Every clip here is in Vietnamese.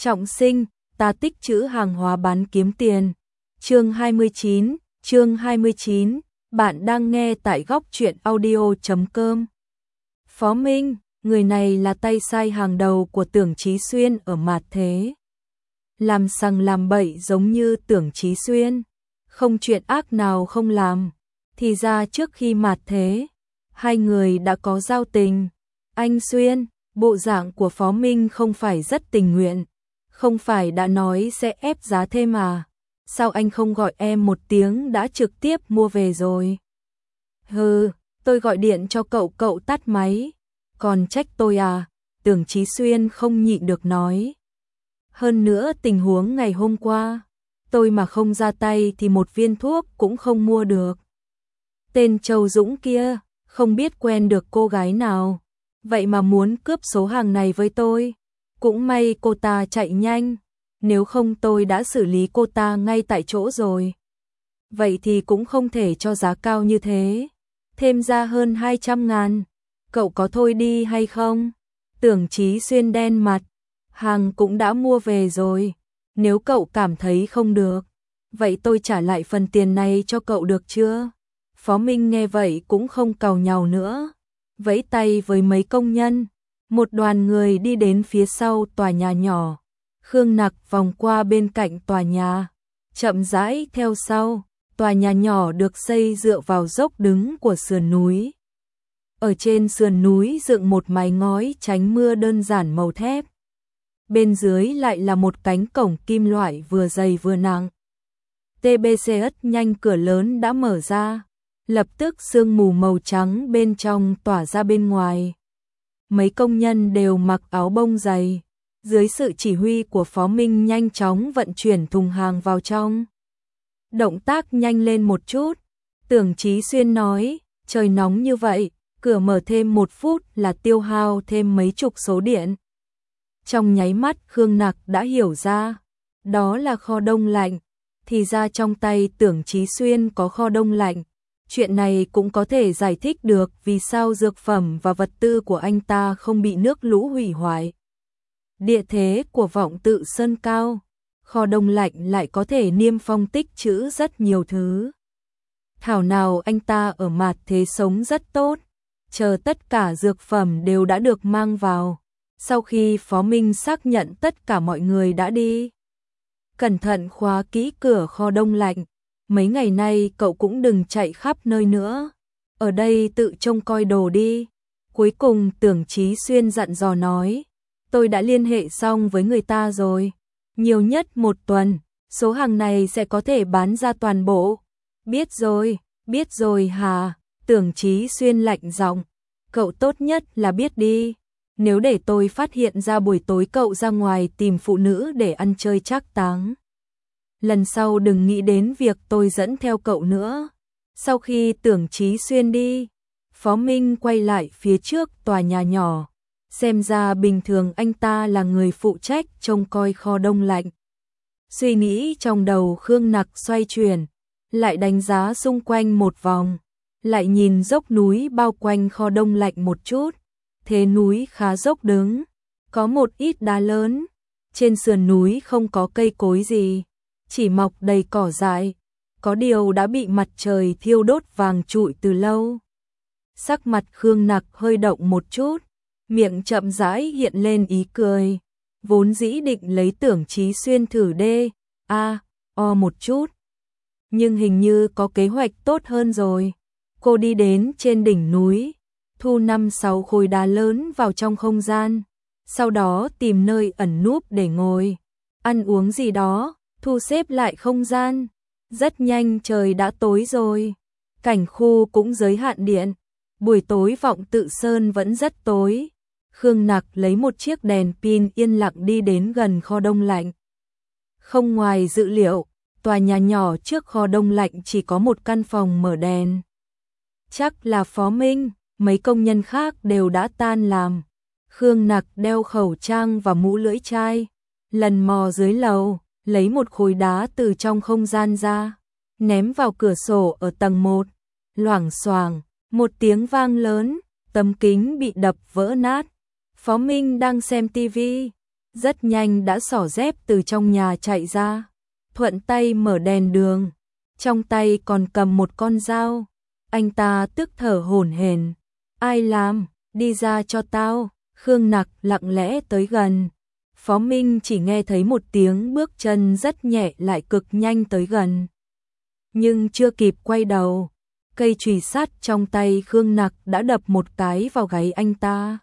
Trọng sinh, ta tích trữ hàng hóa bán kiếm tiền. Chương 29, bạn đang nghe tại góc truyện audio.com. Phó Minh, người này là tay sai hàng đầu của Tưởng Chí Xuyên ở mạt thế. Làm sằng làm bậy giống như Tưởng Chí Xuyên, không chuyện ác nào không làm. Thì ra trước khi mạt thế, hai người đã có giao tình. Anh Xuyên, bộ dạng của Phó Minh không phải rất tình nguyện. Không phải đã nói sẽ ép giá thêm à? Sao anh không gọi em một tiếng đã trực tiếp mua về rồi? Hừ, tôi gọi điện cho cậu, cậu tắt máy. Còn trách tôi à? Tưởng Chí Xuyên không nhịn được nói. Hơn nữa tình huống ngày hôm qua, tôi mà không ra tay thì một viên thuốc cũng không mua được. Tên Châu Dũng kia, không biết quen được cô gái nào, vậy mà muốn cướp số hàng này với tôi. Cũng may cô ta chạy nhanh, nếu không tôi đã xử lý cô ta ngay tại chỗ rồi. Vậy thì cũng không thể cho giá cao như thế, thêm ra hơn 200.000, cậu có thôi đi hay không? Tưởng Chí Xuyên đen mặt, hàng cũng đã mua về rồi, nếu cậu cảm thấy không được, vậy tôi trả lại phần tiền này cho cậu được chưa? Phó Minh nghe vậy cũng không càu nhàu nữa, vẫy tay với mấy công nhân. Một đoàn người đi đến phía sau tòa nhà nhỏ. Khương Nặc vòng qua bên cạnh tòa nhà, chậm rãi theo sau. Tòa nhà nhỏ được xây dựa vào dốc đứng của sườn núi. Ở trên sườn núi dựng một mái ngói tránh mưa đơn giản màu thép. Bên dưới lại là một cánh cổng kim loại vừa dày vừa nặng. TBCS nhanh, cửa lớn đã mở ra. Lập tức sương mù màu trắng bên trong tỏa ra bên ngoài. Mấy công nhân đều mặc áo bông dày, dưới sự chỉ huy của Phó Minh nhanh chóng vận chuyển thùng hàng vào trong. Động tác nhanh lên một chút, Tưởng Chí Xuyên nói, trời nóng như vậy, cửa mở thêm 1 phút là tiêu hao thêm mấy chục số điện. Trong nháy mắt Khương Nặc đã hiểu ra, đó là kho đông lạnh, thì ra trong tay Tưởng Chí Xuyên có kho đông lạnh. Chuyện này cũng có thể giải thích được vì sao dược phẩm và vật tư của anh ta không bị nước lũ hủy hoại. Địa thế của Vọng Tự Sơn cao, kho đông lạnh lại có thể niêm phong tích trữ rất nhiều thứ. Thảo nào anh ta ở mạt thế sống rất tốt, chờ tất cả dược phẩm đều đã được mang vào. Sau khi Phó Minh xác nhận tất cả mọi người đã đi, cẩn thận khóa kỹ cửa kho đông lạnh. Mấy ngày nay cậu cũng đừng chạy khắp nơi nữa, ở đây tự trông coi đồ đi. Cuối cùng Tưởng Chí Xuyên dặn dò nói, tôi đã liên hệ xong với người ta rồi, nhiều nhất 1 tuần, số hàng này sẽ có thể bán ra toàn bộ. Biết rồi hả? Tưởng Chí Xuyên lạnh giọng, cậu tốt nhất là biết đi, nếu để tôi phát hiện ra buổi tối cậu ra ngoài tìm phụ nữ để ăn chơi trác táng, lần sau đừng nghĩ đến việc tôi dẫn theo cậu nữa. Sau khi Tưởng Chí Xuyên đi, Phó Minh quay lại phía trước tòa nhà nhỏ. Xem ra bình thường anh ta là người phụ trách trông coi kho đông lạnh. Suy nghĩ trong đầu Khương Nặc xoay chuyển, lại đánh giá xung quanh một vòng, lại nhìn dốc núi bao quanh kho đông lạnh một chút. Thế núi khá dốc đứng, có một ít đá lớn, trên sườn núi không có cây cối gì, chỉ mọc đầy cỏ dại, có điều đã bị mặt trời thiêu đốt vàng trụi từ lâu. Sắc mặt Khương Nặc hơi động một chút, miệng chậm rãi hiện lên ý cười, vốn dĩ định lấy Tưởng Chí Xuyên thử một chút, nhưng hình như có kế hoạch tốt hơn rồi. Cô đi đến trên đỉnh núi, thu 5-6 khối đá lớn vào trong không gian, sau đó tìm nơi ẩn núp để ngồi, ăn uống gì đó, thu xếp lại không gian. Rất nhanh trời đã tối rồi, cảnh khu cũng giới hạn điện, buổi tối Vọng Tự Sơn vẫn rất tối. Khương Nặc lấy một chiếc đèn pin yên lặng đi đến gần kho đông lạnh. Không ngoài dự liệu, tòa nhà nhỏ trước kho đông lạnh chỉ có một căn phòng mở đèn. Chắc là Phó Minh, mấy công nhân khác đều đã tan làm. Khương Nặc đeo khẩu trang và mũ lưỡi chai, lần mò dưới lầu, lấy một khối đá từ trong không gian ra, ném vào cửa sổ ở tầng 1. Loảng xoảng, một tiếng vang lớn, tấm kính bị đập vỡ nát. Phó Minh đang xem tivi, rất nhanh đã xỏ dép từ trong nhà chạy ra, thuận tay mở đèn đường, trong tay còn cầm một con dao. Anh ta tức thở hổn hển, ai làm, đi ra cho tao. Khương Nặc lặng lẽ tới gần. Phó Minh chỉ nghe thấy một tiếng bước chân rất nhẹ lại cực nhanh tới gần. Nhưng chưa kịp quay đầu, cây chùy sắt trong tay Khương Nặc đã đập một cái vào gáy anh ta.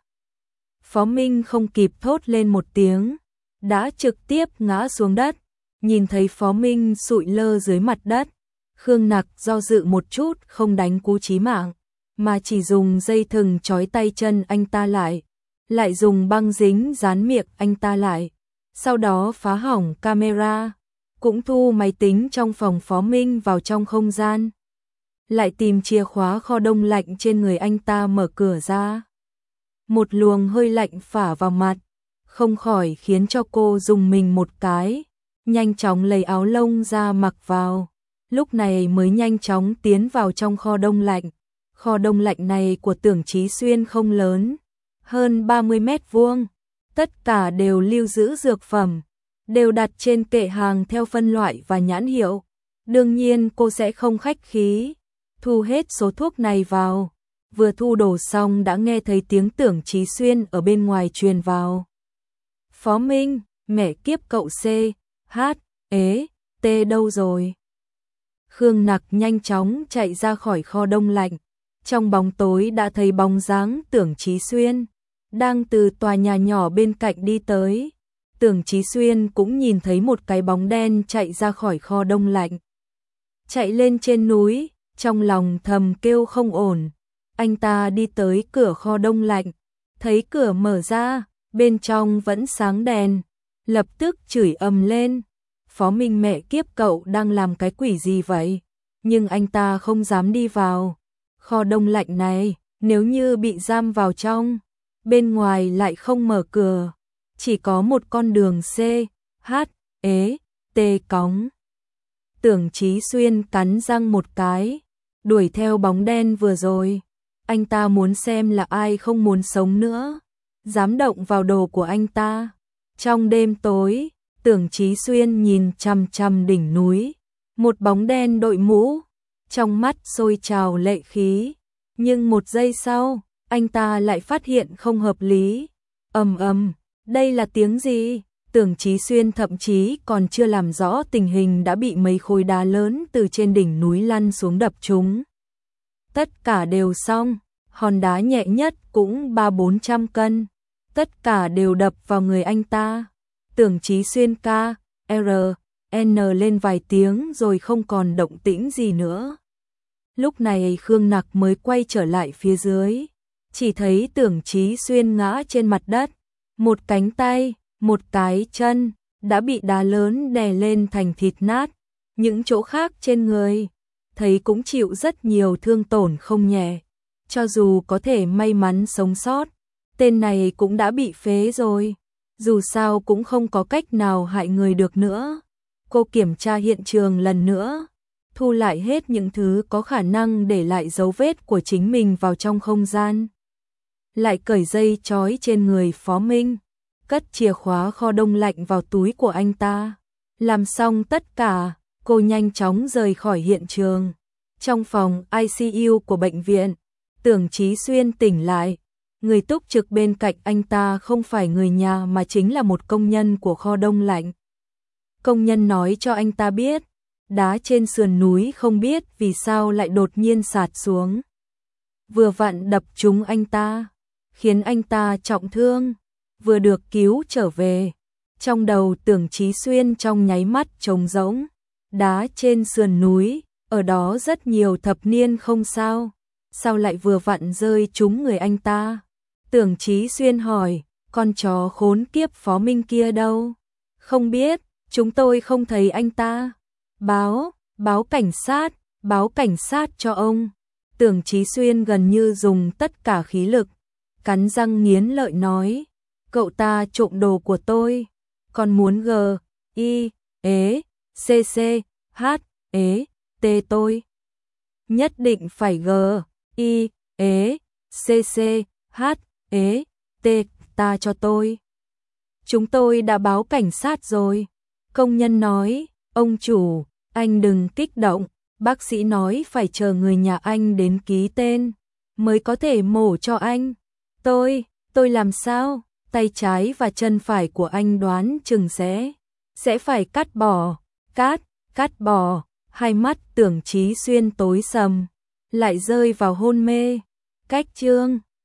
Phó Minh không kịp thốt lên một tiếng, đã trực tiếp ngã xuống đất. Nhìn thấy Phó Minh sụi lơ dưới mặt đất, Khương Nặc do dự một chút không đánh cú chí mạng, mà chỉ dùng dây thừng trói tay chân anh ta lại dùng băng dính dán miệng anh ta lại. Sau đó phá hỏng camera, cũng thu máy tính trong phòng Phó Minh vào trong không gian. Lại tìm chìa khóa kho đông lạnh trên người anh ta mở cửa ra. Một luồng hơi lạnh phả vào mặt, không khỏi khiến cho cô rùng mình một cái, nhanh chóng lấy áo lông ra mặc vào. Lúc này mới nhanh chóng tiến vào trong kho đông lạnh. Kho đông lạnh này của Tưởng Chí Xuyên không lớn, hơn 30 mét vuông, tất cả đều lưu giữ dược phẩm, đều đặt trên kệ hàng theo phân loại và nhãn hiệu. Đương nhiên cô sẽ không khách khí, thu hết số thuốc này vào. Vừa thu đồ xong đã nghe thấy tiếng Tưởng Chí Xuyên ở bên ngoài truyền vào. Phó Minh, mẹ kiếp cậu C, H, ế, T đâu rồi? Khương Nặc nhanh chóng chạy ra khỏi kho đông lạnh. Trong bóng tối đã thấy bóng dáng Tưởng Chí Xuyên đang từ tòa nhà nhỏ bên cạnh đi tới. Tưởng Chí Xuyên cũng nhìn thấy một cái bóng đen chạy ra khỏi kho đông lạnh, chạy lên trên núi, trong lòng thầm kêu không ổn. Anh ta đi tới cửa kho đông lạnh, thấy cửa mở ra, bên trong vẫn sáng đèn, lập tức chửi ầm lên. Phó Minh, mẹ kiếp cậu đang làm cái quỷ gì vậy? Nhưng anh ta không dám đi vào kho đông lạnh này, nếu như bị giam vào trong, bên ngoài lại không mở cửa, chỉ có một con đường C, H, ế, T cống. Tưởng Chí Xuyên cắn răng một cái, đuổi theo bóng đen vừa rồi. Anh ta muốn xem là ai không muốn sống nữa, dám động vào đồ của anh ta. Trong đêm tối, Tưởng Chí Xuyên nhìn chằm chằm đỉnh núi, một bóng đen đội mũ, trong mắt sôi trào lệ khí. Nhưng một giây sau, anh ta lại phát hiện không hợp lý. Ầm ầm, đây là tiếng gì? Tưởng Chí Xuyên thậm chí còn chưa làm rõ tình hình đã bị mấy khối đá lớn từ trên đỉnh núi lăn xuống đập trúng. Tất cả đều xong, hòn đá nhẹ nhất cũng 300-400 cân, tất cả đều đập vào người anh ta. Tưởng Chí Xuyên K, R, N lên vài tiếng rồi không còn động tĩnh gì nữa. Lúc này Khương Nặc mới quay trở lại phía dưới, chỉ thấy Tưởng Chí Xuyên ngã trên mặt đất, một cánh tay, một cái chân đã bị đá lớn đè lên thành thịt nát. Những chỗ khác trên người thấy cũng chịu rất nhiều thương tổn không nhẹ. Cho dù có thể may mắn sống sót, tên này cũng đã bị phế rồi. Dù sao cũng không có cách nào hại người được nữa. Cô kiểm tra hiện trường lần nữa, thu lại hết những thứ có khả năng để lại dấu vết của chính mình vào trong không gian. Lại cởi dây trói trên người Phó Minh, cất chìa khóa kho đông lạnh vào túi của anh ta. Làm xong tất cả, cô nhanh chóng rời khỏi hiện trường. Trong phòng ICU của bệnh viện, Tưởng Chí Xuyên tỉnh lại. Người túc trực bên cạnh anh ta không phải người nhà mà chính là một công nhân của kho đông lạnh. Công nhân nói cho anh ta biết, đá trên sườn núi không biết vì sao lại đột nhiên sạt xuống. Vừa vặn đập trúng anh ta, khiến anh ta trọng thương, vừa được cứu trở về. Trong đầu Tưởng Chí Xuyên trong nháy mắt trống rỗng, đá trên sườn núi, ở đó rất nhiều thập niên không sao, sao lại vừa vặn rơi trúng người anh ta? Tưởng Chí Xuyên hỏi, con chó khốn kiếp Phó Minh kia đâu? Không biết, chúng tôi không thấy anh ta. Báo cảnh sát cho ông. Tưởng Chí Xuyên gần như dùng tất cả khí lực, cắn răng nghiến lợi nói, cậu ta trộm đồ của tôi, còn muốn G, I, ế, C, C, H, ế, T tôi. Nhất định phải G, I, ế, C, C, H, ế, T ta cho tôi. Chúng tôi đã báo cảnh sát rồi. Công nhân nói, ông chủ, anh đừng kích động, bác sĩ nói phải chờ người nhà anh đến ký tên, mới có thể mổ cho anh. Tôi làm sao? Tay trái và chân phải của anh đoán chừng sẽ phải cắt bỏ, cắt bỏ, hai mắt Tưởng Chí Xuyên tối sầm, lại rơi vào hôn mê. Cách chương